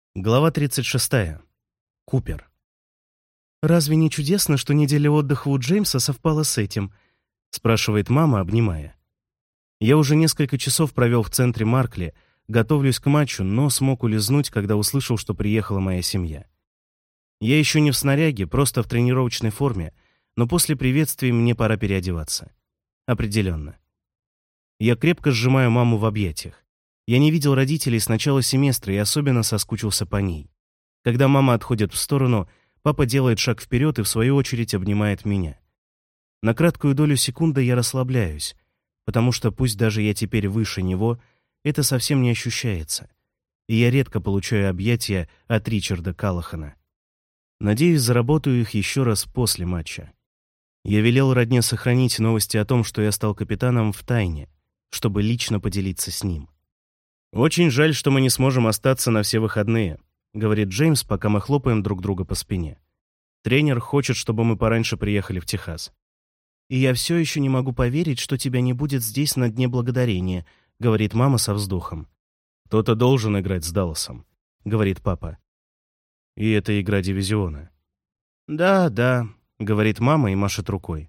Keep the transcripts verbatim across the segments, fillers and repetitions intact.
Глава тридцать шестая. Купер. «Разве не чудесно, что неделя отдыха у Джеймса совпала с этим?» — спрашивает мама, обнимая. Я уже несколько часов провел в центре Маркли, готовлюсь к матчу, но смог улизнуть, когда услышал, что приехала моя семья. Я еще не в снаряге, просто в тренировочной форме, но после приветствий мне пора переодеваться. Определенно. Я крепко сжимаю маму в объятиях. Я не видел родителей с начала семестра и особенно соскучился по ней. Когда мама отходит в сторону, папа делает шаг вперед и в свою очередь обнимает меня. На краткую долю секунды я расслабляюсь, потому что пусть даже я теперь выше него, это совсем не ощущается. И я редко получаю объятия от Ричарда Каллахана. Надеюсь, заработаю их еще раз после матча. Я велел родне сохранить новости о том, что я стал капитаном, в тайне, чтобы лично поделиться с ним. «Очень жаль, что мы не сможем остаться на все выходные», — говорит Джеймс, пока мы хлопаем друг друга по спине. «Тренер хочет, чтобы мы пораньше приехали в Техас». «И я все еще не могу поверить, что тебя не будет здесь на Дне Благодарения», — говорит мама со вздохом. «Кто-то должен играть с Далласом», — говорит папа. «И это игра дивизиона». «Да, да», — говорит мама и машет рукой.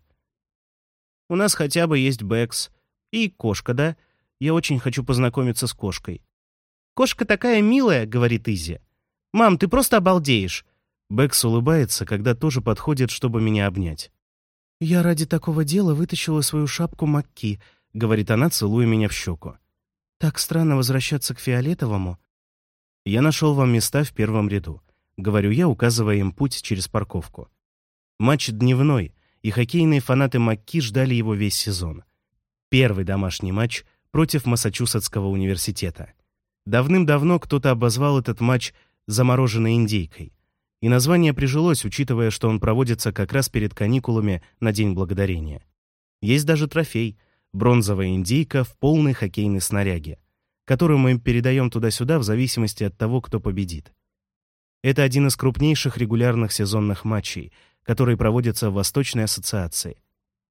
«У нас хотя бы есть Бэкс. И кошка, да? Я очень хочу познакомиться с кошкой». «Кошка такая милая», — говорит Изи. «Мам, ты просто обалдеешь». Бэкс улыбается, когда тоже подходит, чтобы меня обнять. «Я ради такого дела вытащила свою шапку Макки», — говорит она, целуя меня в щеку. «Так странно возвращаться к фиолетовому». «Я нашел вам места в первом ряду», — говорю я, указывая им путь через парковку. Матч дневной, и хоккейные фанаты Макки ждали его весь сезон. Первый домашний матч против Массачусетского университета. Давным-давно кто-то обозвал этот матч «замороженной индейкой». И название прижилось, учитывая, что он проводится как раз перед каникулами на День Благодарения. Есть даже трофей — бронзовая индейка в полной хоккейной снаряге, которую мы передаем туда-сюда в зависимости от того, кто победит. Это один из крупнейших регулярных сезонных матчей, который проводится в Восточной ассоциации.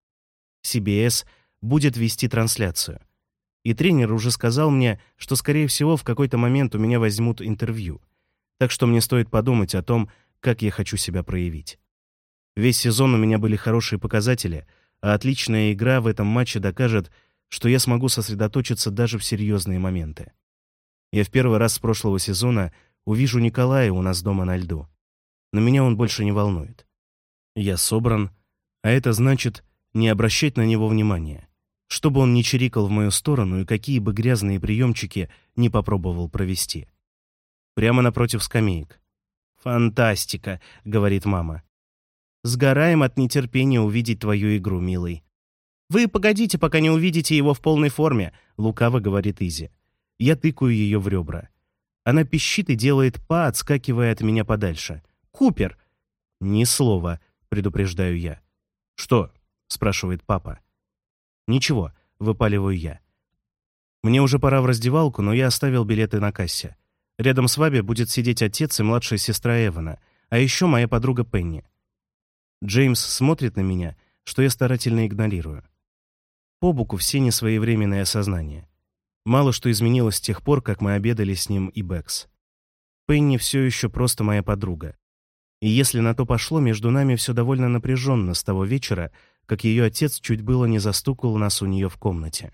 си би эс будет вести трансляцию. И тренер уже сказал мне, что, скорее всего, в какой-то момент у меня возьмут интервью. Так что мне стоит подумать о том, как я хочу себя проявить. Весь сезон у меня были хорошие показатели, а отличная игра в этом матче докажет, что я смогу сосредоточиться даже в серьезные моменты. Я в первый раз с прошлого сезона увижу Николая у нас дома на льду. Но меня он больше не волнует. Я собран, а это значит не обращать на него внимания, чтобы он не чирикал в мою сторону и какие бы грязные приемчики не попробовал провести. Прямо напротив скамеек. «Фантастика», — говорит мама. «Сгораем от нетерпения увидеть твою игру, милый». «Вы погодите, пока не увидите его в полной форме», — лукаво говорит Изи. Я тыкаю ее в ребра. Она пищит и делает па, отскакивая от меня подальше. «Купер!» «Ни слова», — предупреждаю я. «Что?» — спрашивает папа. «Ничего», — выпаливаю я. Мне уже пора в раздевалку, но я оставил билеты на кассе. Рядом с Ваби будет сидеть отец и младшая сестра Эвана, а еще моя подруга Пенни. Джеймс смотрит на меня, что я старательно игнорирую. По боку все несвоевременные осознания. Мало что изменилось с тех пор, как мы обедали с ним и Бэкс. Пенни все еще просто моя подруга. И если на то пошло, между нами все довольно напряженно с того вечера, как ее отец чуть было не застукал нас у нее в комнате.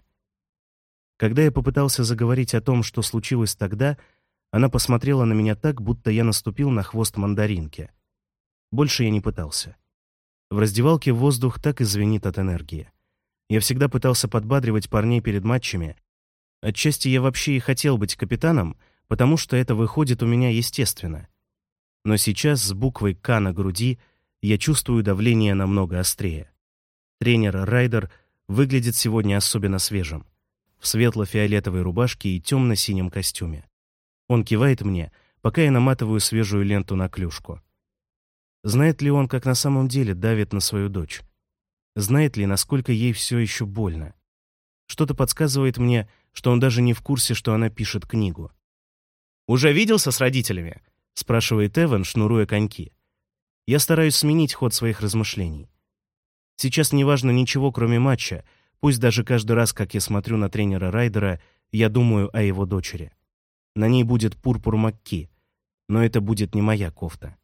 Когда я попытался заговорить о том, что случилось тогда, она посмотрела на меня так, будто я наступил на хвост мандаринки. Больше я не пытался. В раздевалке воздух так и звенит от энергии. Я всегда пытался подбадривать парней перед матчами. Отчасти я вообще и хотел быть капитаном, потому что это выходит у меня естественно. Но сейчас с буквой «К» на груди я чувствую давление намного острее. Тренер Райдер выглядит сегодня особенно свежим. В светло-фиолетовой рубашке и темно-синем костюме. Он кивает мне, пока я наматываю свежую ленту на клюшку. Знает ли он, как на самом деле давит на свою дочь? Знает ли, насколько ей все еще больно? Что-то подсказывает мне, что он даже не в курсе, что она пишет книгу. «Уже виделся с родителями?» — спрашивает Эван, шнуруя коньки. Я стараюсь сменить ход своих размышлений. Сейчас не важно ничего, кроме матча, пусть даже каждый раз, как я смотрю на тренера Райдера, я думаю о его дочери. На ней будет пурпур Макки. Но это будет не моя кофта.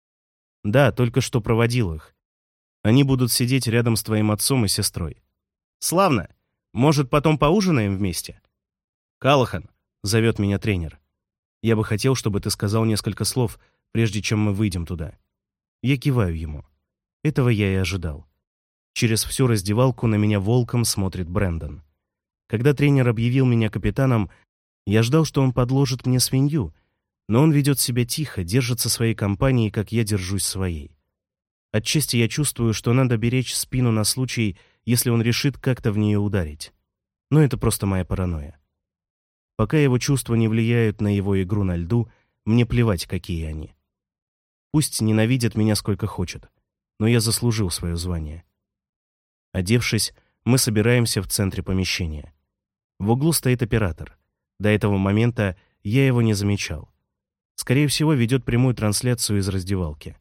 Да, только что проводил их. Они будут сидеть рядом с твоим отцом и сестрой. Славно! Может, потом поужинаем вместе? Калахан, зовет меня тренер. Я бы хотел, чтобы ты сказал несколько слов, прежде чем мы выйдем туда. Я киваю ему. Этого я и ожидал. Через всю раздевалку на меня волком смотрит Брэндон. Когда тренер объявил меня капитаном, я ждал, что он подложит мне свинью, но он ведет себя тихо, держится своей компанией, как я держусь своей. Отчасти я чувствую, что надо беречь спину на случай, если он решит как-то в нее ударить. Но это просто моя паранойя. Пока его чувства не влияют на его игру на льду, мне плевать, какие они. Пусть ненавидят меня сколько хочет, но я заслужил свое звание. Одевшись, мы собираемся в центре помещения. В углу стоит оператор. До этого момента я его не замечал. Скорее всего, ведет прямую трансляцию из раздевалки.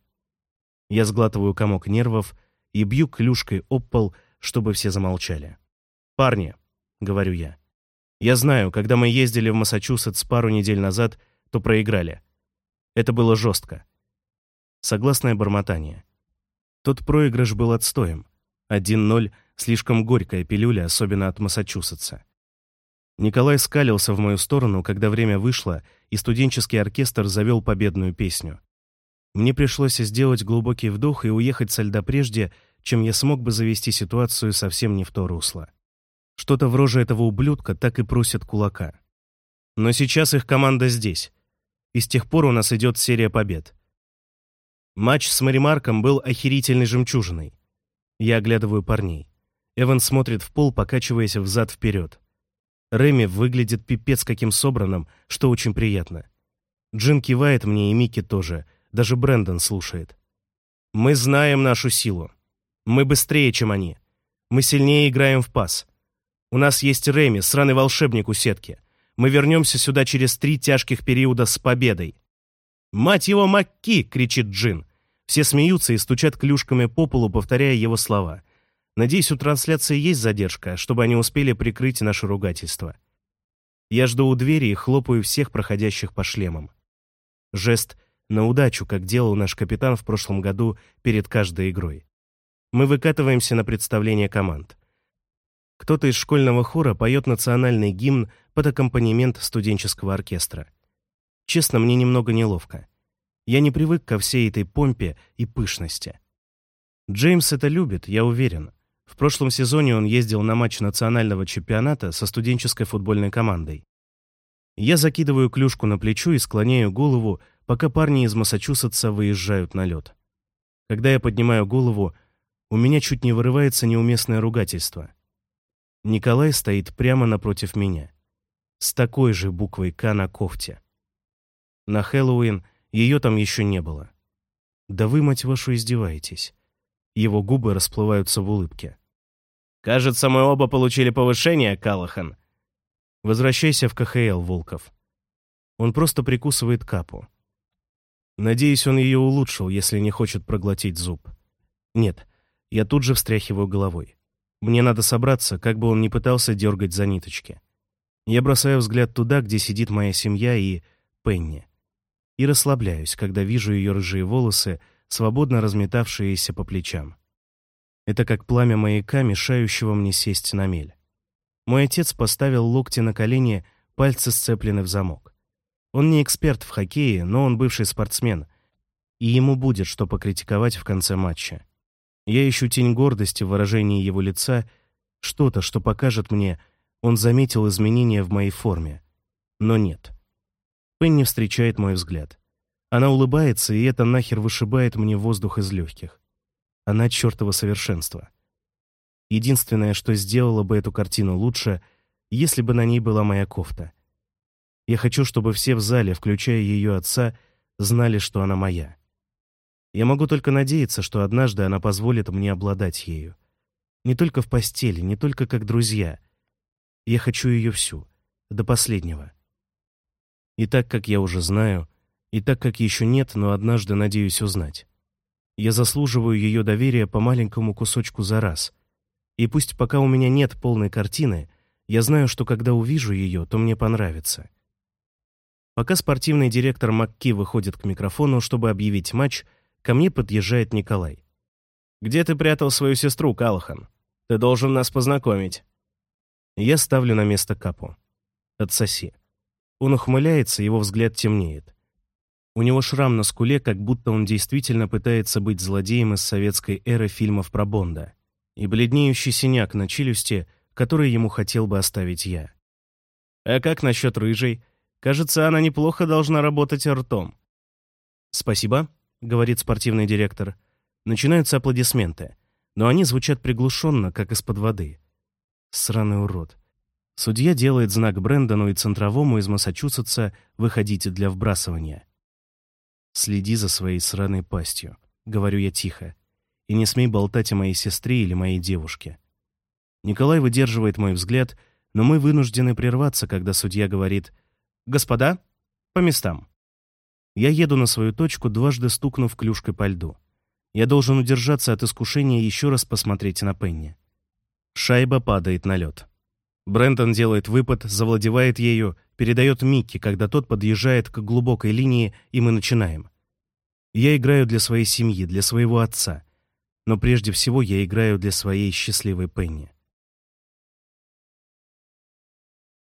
Я сглатываю комок нервов и бью клюшкой об пол, чтобы все замолчали. «Парни», — говорю я, — «я знаю, когда мы ездили в Массачусетс пару недель назад, то проиграли. Это было жестко». Согласное бормотание. Тот проигрыш был отстоем. один ноль — слишком горькая пилюля, особенно от Массачусетса. Николай скалился в мою сторону, когда время вышло, и студенческий оркестр завел победную песню. Мне пришлось сделать глубокий вдох и уехать со льда прежде, чем я смог бы завести ситуацию совсем не в то русло. Что-то в роже этого ублюдка так и просит кулака. Но сейчас их команда здесь. И с тех пор у нас идет серия побед. Матч с Маримарком был охерительной жемчужиной. Я оглядываю парней. Эван смотрит в пол, покачиваясь взад-вперед. Реми выглядит пипец каким собранным, что очень приятно. Джин кивает мне, и Микки тоже. Даже Брэндон слушает. Мы знаем нашу силу. Мы быстрее, чем они. Мы сильнее играем в пас. У нас есть Реми, сраный волшебник у сетки. Мы вернемся сюда через три тяжких периода с победой. «Мать его, Макки!» — кричит Джин. Все смеются и стучат клюшками по полу, повторяя его слова. Надеюсь, у трансляции есть задержка, чтобы они успели прикрыть наше ругательство. Я жду у двери и хлопаю всех проходящих по шлемам. Жест на удачу, как делал наш капитан в прошлом году перед каждой игрой. Мы выкатываемся на представление команд. Кто-то из школьного хора поет национальный гимн под аккомпанемент студенческого оркестра. Честно, мне немного неловко. Я не привык ко всей этой помпе и пышности. Джеймс это любит, я уверен. В прошлом сезоне он ездил на матч национального чемпионата со студенческой футбольной командой. Я закидываю клюшку на плечо и склоняю голову, пока парни из Массачусетса выезжают на лед. Когда я поднимаю голову, у меня чуть не вырывается неуместное ругательство. Николай стоит прямо напротив меня, с такой же буквой «К» на кофте. На Хэллоуин ее там еще не было. Да вы, мать вашу, издеваетесь. Его губы расплываются в улыбке. «Кажется, мы оба получили повышение, Калахан». «Возвращайся в ка ха эл, Волков». Он просто прикусывает капу. Надеюсь, он ее улучшил, если не хочет проглотить зуб. Нет, я тут же встряхиваю головой. Мне надо собраться, как бы он ни пытался дергать за ниточки. Я бросаю взгляд туда, где сидит моя семья и Пенни. И расслабляюсь, когда вижу ее рыжие волосы, свободно разметавшиеся по плечам. Это как пламя маяка, мешающего мне сесть на мель. Мой отец поставил локти на колени, пальцы сцеплены в замок. Он не эксперт в хоккее, но он бывший спортсмен, и ему будет что покритиковать в конце матча. Я ищу тень гордости в выражении его лица, что-то, что покажет мне, он заметил изменения в моей форме. Но нет. Пенни встречает мой взгляд. Она улыбается, и это нахер вышибает мне воздух из легких. Она чертово совершенство. Единственное, что сделало бы эту картину лучше, если бы на ней была моя кофта. Я хочу, чтобы все в зале, включая ее отца, знали, что она моя. Я могу только надеяться, что однажды она позволит мне обладать ею. Не только в постели, не только как друзья. Я хочу ее всю, до последнего. И так, как я уже знаю, и так, как еще нет, но однажды надеюсь узнать. Я заслуживаю ее доверия по маленькому кусочку за раз. И пусть пока у меня нет полной картины, я знаю, что когда увижу ее, то мне понравится. Пока спортивный директор МакКи выходит к микрофону, чтобы объявить матч, ко мне подъезжает Николай. «Где ты прятал свою сестру, Калахан? Ты должен нас познакомить». Я ставлю на место Капу. «Отсоси». Он ухмыляется, его взгляд темнеет. У него шрам на скуле, как будто он действительно пытается быть злодеем из советской эры фильмов про Бонда, и бледнеющий синяк на челюсти, который ему хотел бы оставить я. «А как насчет рыжей? Кажется, она неплохо должна работать ртом». «Спасибо», — говорит спортивный директор. Начинаются аплодисменты, но они звучат приглушенно, как из-под воды. Сраный урод. Судья делает знак Брэндону и центровому из Массачусетса выходить для вбрасывания. «Следи за своей сраной пастью», — говорю я тихо, «и не смей болтать о моей сестре или моей девушке». Николай выдерживает мой взгляд, но мы вынуждены прерваться, когда судья говорит: «Господа, по местам». Я еду на свою точку, дважды стукнув клюшкой по льду. Я должен удержаться от искушения еще раз посмотреть на Пенни. Шайба падает на лед. Брэндон делает выпад, завладевает ею, передает Микки, когда тот подъезжает к глубокой линии, и мы начинаем. Я играю для своей семьи, для своего отца. Но прежде всего я играю для своей счастливой Пенни.